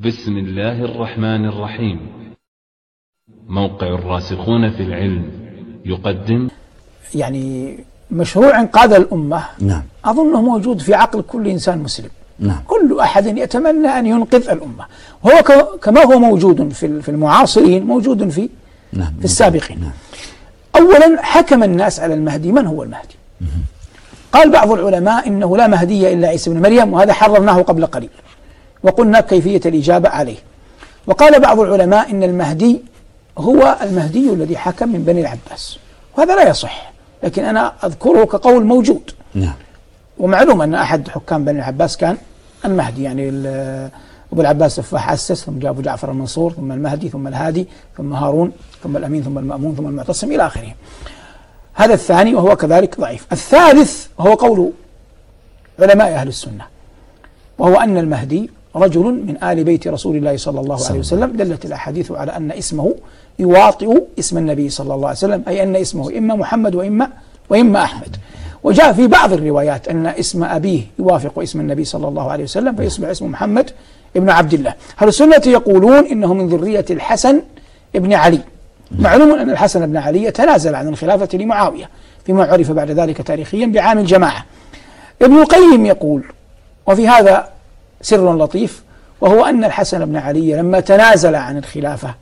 بسم الله الرحمن الرحيم. موقع الراسخون في العلم يقدم يعني مشروع إنقاذ الأمة. نعم. أظنه موجود في عقل كل إنسان مسلم. نعم. كل أحد يتمنى أن ينقذ الأمة، وهو كما هو موجود في المعاصرين موجود في نعم. السابقين. نعم. أولا حكم الناس على المهدي. من هو المهدي؟ قال بعض العلماء إنه لا مهدي إلا عيسى بن مريم، وهذا حررناه قبل قليل وقلنا كيفية الإجابة عليه. وقال بعض العلماء إن المهدي هو المهدي الذي حكم من بني العباس، وهذا لا يصح، لكن أنا أذكره كقول موجود. نعم. ومعلوم أن أحد حكام بني العباس كان المهدي، يعني أبو العباس السفاح أسس، ثم جاء أبو جعفر المنصور، ثم المهدي، ثم الهادي، ثم هارون، ثم الأمين، ثم المأمون، ثم المعتصم إلى آخره. هذا الثاني وهو كذلك ضعيف. الثالث هو قول علماء أهل السنة، وهو أن المهدي رجل من آل بيت رسول الله صلى الله عليه وسلم. دلت الأحاديث على أن اسمه يواطئ اسم النبي صلى الله عليه وسلم، أي أن اسمه إما محمد وإما أحمد. وجاء في بعض الروايات أن اسم أبيه يوافق اسم النبي صلى الله عليه وسلم، فيصبح اسمه محمد ابن عبد الله. أهل السنة يقولون إنه من ذرية الحسن ابن علي. معلوم أن الحسن بن علي تنازل عن الخلافة لمعاوية فيما عرف بعد ذلك تاريخيا بعام الجماعة. ابن القيم يقول، وفي هذا سر لطيف، وهو أن الحسن بن علي لما تنازل عن الخلافة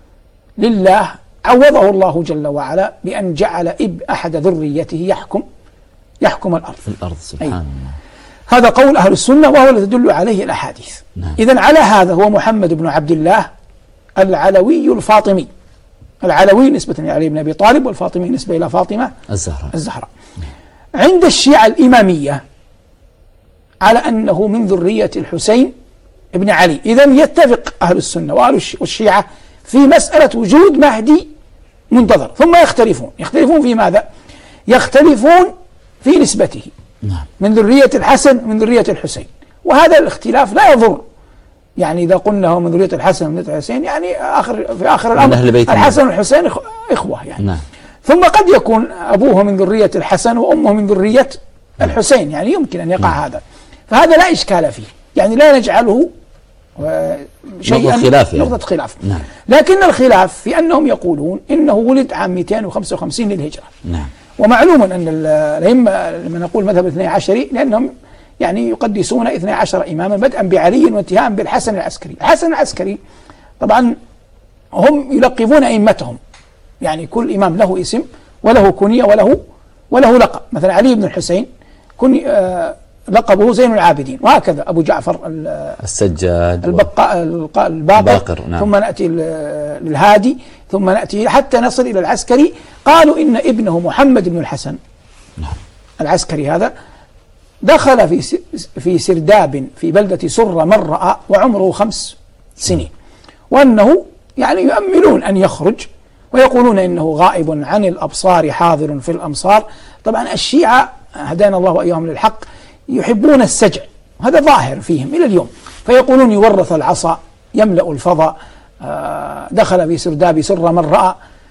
لله عوضه الله جل وعلا بأن جعل أحد ذريته يحكم الأرض. سبحان الله. هذا قول أهل السنة وهو الذي تدل عليه الأحاديث. نعم. إذن على هذا هو محمد بن عبد الله العلوي الفاطمي. العلوي نسبة إلى علي بن أبي طالب، والفاطمي نسبة إلى فاطمة الزهراء. عند الشيعة الإمامية على أنه من ذرية الحسين ابن علي. إذن يتفق أهل السنة وأهل الشيعة في مسألة وجود مهدي منتظر، ثم يختلفون في ماذا؟ يختلفون في نسبته. نعم. من ذرية الحسن من ذرية الحسين، وهذا الاختلاف لا يضر. يعني إذا قلنا هو من ذرية الحسن من ذرية الحسين، يعني في آخر الأمر الحسن والحسين إخوة يعني. نعم. ثم قد يكون أبوه من ذرية الحسن وأمه من ذرية الحسين، يعني يمكن أن يقع هذا، فهذا لا إشكال فيه، يعني لا نجعله شيئا نقطة خلاف. نعم. لكن الخلاف في أنهم يقولون إنه ولد عام 255 للهجرة. نعم. ومعلوم أن الأئمة لما نقول مذهب الاثني عشري لأنهم يعني يقدسون 12 إماما بدءا بعلي وانتهاء بالحسن العسكري. الحسن العسكري طبعا هم يلقبون أئمتهم، يعني كل إمام له اسم وله كنية وله لقب. مثلا علي بن الحسين لقبه زين العابدين، وهكذا أبو جعفر السجاد الباقر. نعم. ثم نأتي للهادي، ثم نأتي حتى نصل إلى العسكري. قالوا إن ابنه محمد بن الحسن. نعم. العسكري هذا دخل في سرداب في بلدة سرة مرة وعمره 5 سنين، وأنه يعني يؤملون أن يخرج، ويقولون إنه غائب عن الأبصار حاضر في الأمصار. طبعا الشيعة هدانا الله وإياهم للحق يحبون السجع، هذا ظاهر فيهم إلى اليوم، فيقولون يورث العصا يملأ الفضاء، دخل في سرداب سرة من رأى.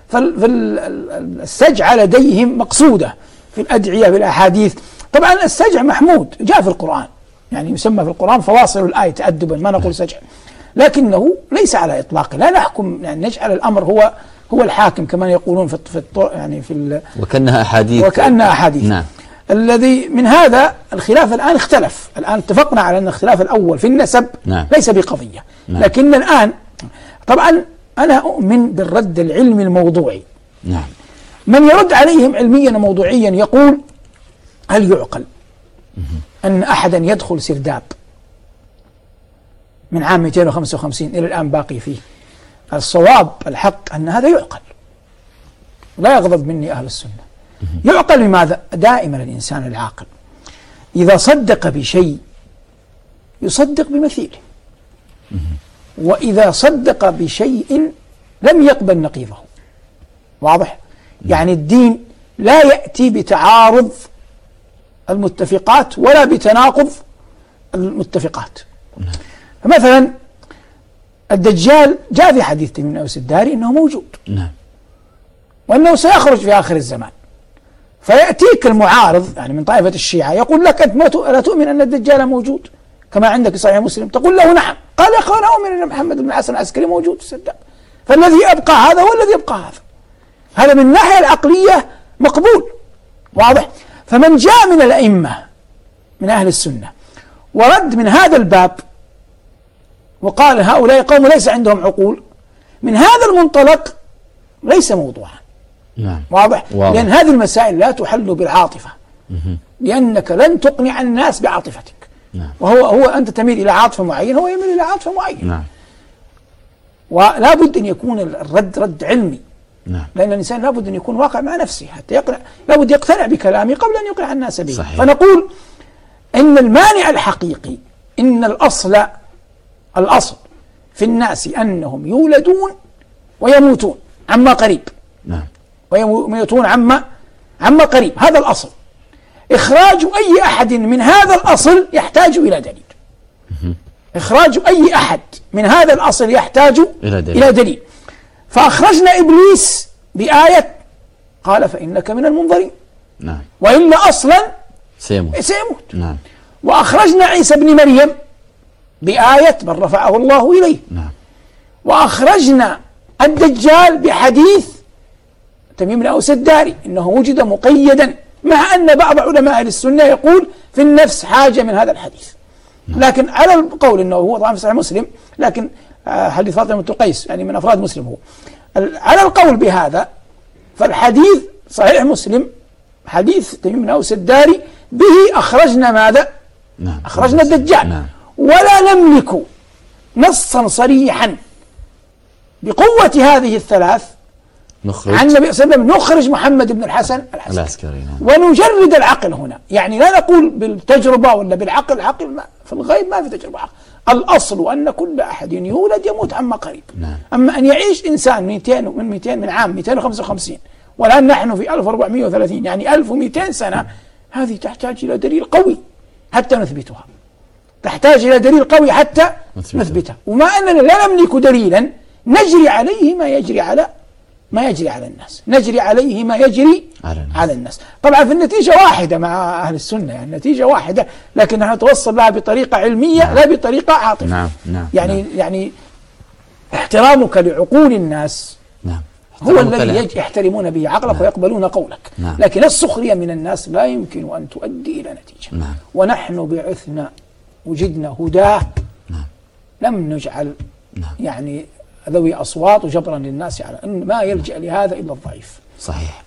فالسجع لديهم مقصودة في الأدعية في الأحاديث. طبعا السجع محمود جاء في القرآن، يعني يسمى في القرآن فواصل الآية تأدبا، ما نقول سجع، لكنه ليس على إطلاقه. لا نحكم يعني نجعل الأمر هو الحاكم كما يقولون يعني وكأنها أحاديث. نعم. الذي من هذا الخلاف الآن اختلف. الآن اتفقنا على أن الخلاف الأول في النسب. نعم. ليس بقضية. نعم. لكن الآن طبعا أنا أؤمن بالرد العلمي الموضوعي. نعم. من يرد عليهم علميا وموضوعيا يقول: هل يعقل أن أحدا يدخل سرداب من عام 255 إلى الآن باقي فيه؟ الصواب الحق أن هذا يعقل، لا يغضب مني أهل السنة. يعقل لماذا؟ دائما الإنسان العاقل إذا صدق بشيء يصدق بمثيله، وإذا صدق بشيء لم يقبل نقيضه. واضح؟ يعني الدين لا يأتي بتعارض المتفقات ولا بتناقض المتفقات. فمثلا الدجال جاء في حديث تميم أوس الداري أنه موجود. نعم. وأنه سيخرج في آخر الزمان. فيأتيك المعارض يعني من طائفة الشيعة يقول لك أنت لا تؤمن أن الدجال موجود، كما عندك في صحيح مسلم تقول له نعم، قال يا أخوانا أؤمن أن محمد بن الحسن العسكري موجود في السرداب، فالذي أبقى هذا هو الذي يبقى هذا من الناحية العقلية مقبول، واضح. فمن جاء من الأئمة من أهل السنة ورد من هذا الباب وقال هؤلاء قوم ليس عندهم عقول، من هذا المنطلق ليس موضوعا. نعم. واضح. لأن هذه المسائل لا تحل بالعاطفة، لأنك لن تقنع الناس بعاطفتك. نعم. وهو أنت تميل إلى عاطفة معينة، هو يميل إلى عاطفة معينة. نعم. ولا بد أن يكون الرد رد علمي. نعم. لأن الإنسان لا بد أن يكون واقع مع نفسه حتى يقنع، لا بد يقتنع بكلامه قبل أن يقنع الناس به. صحيح. فنقول إن المانع الحقيقي، إن الأصل في الناس أنهم يولدون ويموتون عما قريب. نعم. ويموتون عما قريب، هذا الأصل. إخراج أي أحد من هذا الأصل يحتاج إلى دليل. إخراج أي أحد من هذا الأصل يحتاج إلى دليل. فأخرجنا إبليس بآية قال فإنك من المنظرين. نعم. وإلا أصلا سيموت. نعم. وأخرجنا عيسى بن مريم بآية بل رفعه الله إليه. نعم. وأخرجنا الدجال بحديث تميم الأوس الداري إنه وجد مقيدا، مع أن بعض علماء أهل السنة يقول في النفس حاجة من هذا الحديث. نعم. لكن على القول إنه هو طبعا في صحيح مسلم، بن حديث فاطمة بنت قيس يعني من أفراد مسلم هو، على القول بهذا فالحديث صحيح مسلم حديث تميم الأوس الداري به أخرجنا ماذا؟ نعم. أخرجنا الدجال. نعم. ولا نملك نصا صريحا بقوة هذه الثلاث عن النبي صلى الله عليه وسلم نخرج محمد بن الحسن العسكري. نعم. ونجرد العقل هنا، يعني لا نقول بالتجربة ولا بالعقل، العقل ما في الغيب، ما في تجربة عقل. الأصل أن كل أحد يولد يموت عما قريب. نعم. أما أن يعيش إنسان من عام 255 والآن نحن في 1430 يعني 1200 سنة، هذه تحتاج إلى دليل قوي حتى نثبتها، تحتاج إلى دليل قوي حتى نثبتها. وما أننا لا نملك دليلا نجري عليه ما يجري على الناس، نجري عليه ما يجري على الناس. طبعا في النتيجة واحدة مع أهل السنة، يعني النتيجة واحدة، لكن نحن نتوصل لها بطريقة علمية. نعم. لا بطريقة عاطفية. نعم. نعم. يعني احترامك لعقول الناس. نعم. هو الذي يحترمون به عقلك. نعم. ويقبلون قولك. نعم. لكن السخرية من الناس لا يمكن أن تؤدي إلى نتيجة. نعم. ونحن بعثنا وجدنا هداه. نعم. لم نجعل نعم. يعني ذوي أصوات وجبرا للناس على أن ما يلجأ لهذا إلا الضعيف. صحيح.